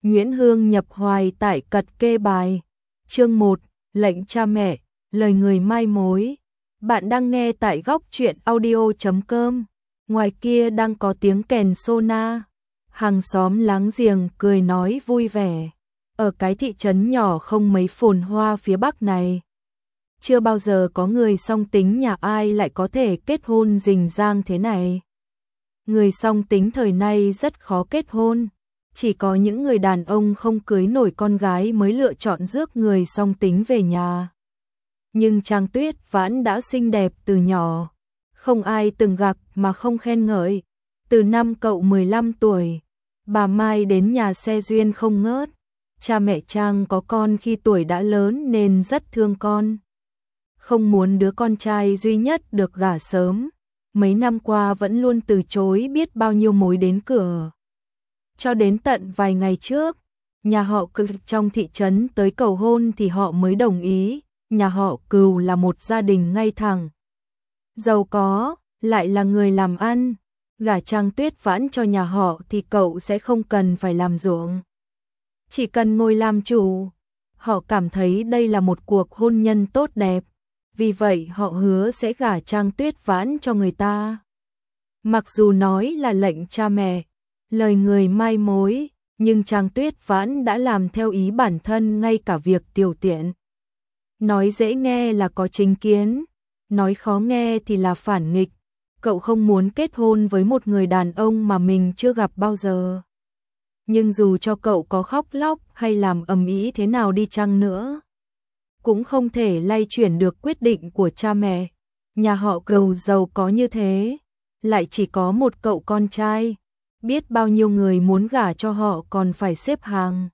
Nguyễn Hương nhập hoài tại cật kê bài. Chương 1, lệnh cha mẹ, lời người mai mối. Bạn đang nghe tại góc truyện audio.com. Ngoài kia đang có tiếng kèn sona. Hàng xóm láng giềng cười nói vui vẻ. Ở cái thị trấn nhỏ không mấy phồn hoa phía bắc này, chưa bao giờ có người song tính nhà ai lại có thể kết hôn rình rang thế này. Người song tính thời nay rất khó kết hôn. Chỉ có những người đàn ông không cưới nổi con gái mới lựa chọn rước người song tính về nhà. Nhưng Trang Tuyết Vãn đã xinh đẹp từ nhỏ. Không ai từng gặp mà không khen ngợi. Từ năm cậu 15 tuổi, bà Mai đến nhà xe duyên không ngớt. Cha mẹ Trang có con khi tuổi đã lớn nên rất thương con. Không muốn đứa con trai duy nhất được gả sớm. Mấy năm qua vẫn luôn từ chối biết bao nhiêu mối đến cửa. Cho đến tận vài ngày trước, nhà họ Cừu trong thị trấn tới cầu hôn thì họ mới đồng ý. Nhà họ Cừu là một gia đình ngay thẳng, giàu có, lại là người làm ăn. Gả Trang Tuyết Vãn cho nhà họ thì cậu sẽ không cần phải làm ruộng, chỉ cần ngồi làm chủ. Họ cảm thấy đây là một cuộc hôn nhân tốt đẹp, vì vậy họ hứa sẽ gả Trang Tuyết Vãn cho người ta. Mặc dù nói là lệnh cha mẹ, lời người mai mối, nhưng Trang Tuyết Vãn đã làm theo ý bản thân ngay cả việc tiểu tiện. Nói dễ nghe là có chính kiến, nói khó nghe thì là phản nghịch. Cậu không muốn kết hôn với một người đàn ông mà mình chưa gặp bao giờ. Nhưng dù cho cậu có khóc lóc hay làm ầm ĩ thế nào đi chăng nữa, cũng không thể lay chuyển được quyết định của cha mẹ. Nhà họ Cừu giàu có như thế, lại chỉ có một cậu con trai. Biết bao nhiêu người muốn gả cho họ còn phải xếp hàng.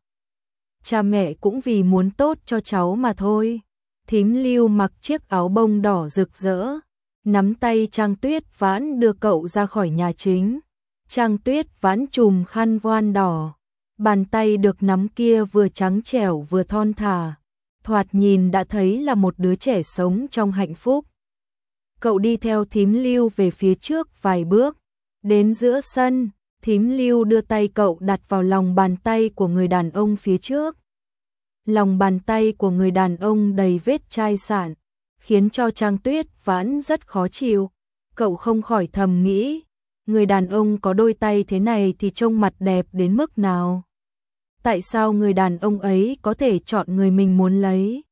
Cha mẹ cũng vì muốn tốt cho cháu mà thôi. Thím Lưu mặc chiếc áo bông đỏ rực rỡ, nắm tay Trang Tuyết Vãn đưa cậu ra khỏi nhà chính. Trang Tuyết Vãn trùm khăn voan đỏ, bàn tay được nắm kia vừa trắng trẻo vừa thon thả, thoạt nhìn đã thấy là một đứa trẻ sống trong hạnh phúc. Cậu đi theo thím Lưu về phía trước vài bước, đến giữa sân, thím Lưu đưa tay cậu đặt vào lòng bàn tay của người đàn ông phía trước. Lòng bàn tay của người đàn ông đầy vết chai sạn, khiến cho Trang Tuyết Vãn rất khó chịu. Cậu không khỏi thầm nghĩ, người đàn ông có đôi tay thế này thì trông mặt đẹp đến mức nào? Tại sao người đàn ông ấy có thể chọn người mình muốn lấy,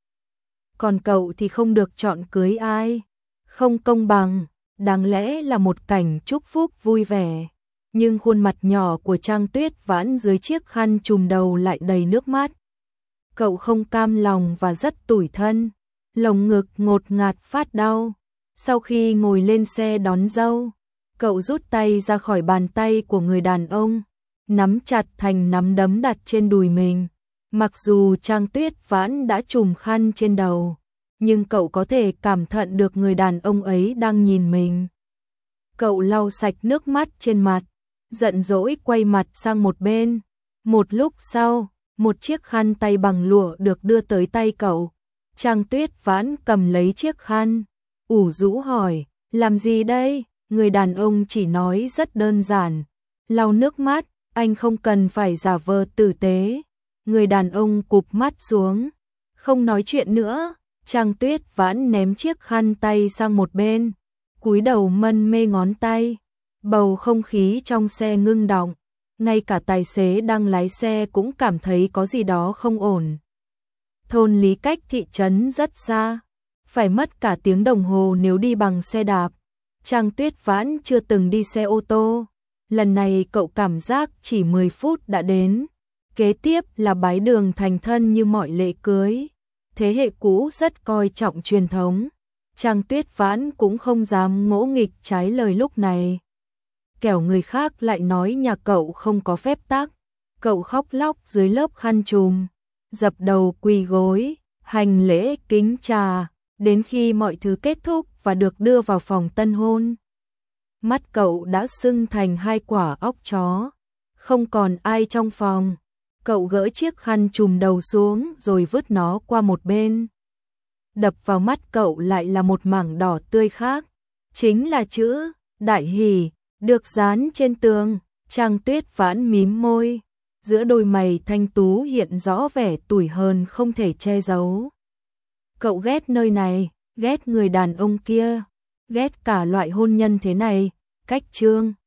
còn cậu thì không được chọn cưới ai? Không công bằng, đáng lẽ là một cảnh chúc phúc vui vẻ. Nhưng khuôn mặt nhỏ của Trang Tuyết Vãn dưới chiếc khăn trùm đầu lại đầy nước mắt. Cậu không cam lòng và rất tủi thân, lồng ngực ngột ngạt phát đau. Sau khi ngồi lên xe đón dâu, cậu rút tay ra khỏi bàn tay của người đàn ông, nắm chặt thành nắm đấm đặt trên đùi mình. Mặc dù Trang Tuyết Vãn đã trùm khăn trên đầu, nhưng cậu có thể cảm nhận được người đàn ông ấy đang nhìn mình. Cậu lau sạch nước mắt trên mặt, giận dỗi quay mặt sang một bên. Một lúc sau, một chiếc khăn tay bằng lụa được đưa tới tay cậu. Trang Tuyết Vãn cầm lấy chiếc khăn, ủ rũ hỏi, làm gì đây? Người đàn ông chỉ nói rất đơn giản, lau nước mắt, anh không cần phải giả vờ tử tế. Người đàn ông cụp mắt xuống, không nói chuyện nữa. Trang Tuyết Vãn ném chiếc khăn tay sang một bên, cúi đầu mân mê ngón tay. Bầu không khí trong xe ngưng đọng, ngay cả tài xế đang lái xe cũng cảm thấy có gì đó không ổn. Thôn Lý cách thị trấn rất xa, phải mất cả tiếng đồng hồ nếu đi bằng xe đạp. Trang Tuyết Vãn chưa từng đi xe ô tô, lần này cậu cảm giác chỉ 10 phút đã đến. Kế tiếp là bái đường thành thân như mọi lễ cưới. Thế hệ cũ rất coi trọng truyền thống, Trang Tuyết Vãn cũng không dám ngỗ nghịch trái lời lúc này. Kẻo người khác lại nói nhà cậu không có phép tắc. Cậu khóc lóc dưới lớp khăn trùm, dập đầu quỳ gối, hành lễ kính trà, đến khi mọi thứ kết thúc và được đưa vào phòng tân hôn. Mắt cậu đã sưng thành hai quả óc chó, không còn ai trong phòng. Cậu gỡ chiếc khăn trùm đầu xuống rồi vứt nó qua một bên. Đập vào mắt cậu lại là một mảng đỏ tươi khác, chính là chữ Đại Hỷ được dán trên tường. Trang Tuyết Vãn mím môi, giữa đôi mày thanh tú hiện rõ vẻ tủi hờn không thể che giấu. Cậu ghét nơi này, ghét người đàn ông kia, ghét cả loại hôn nhân thế này, cách Trương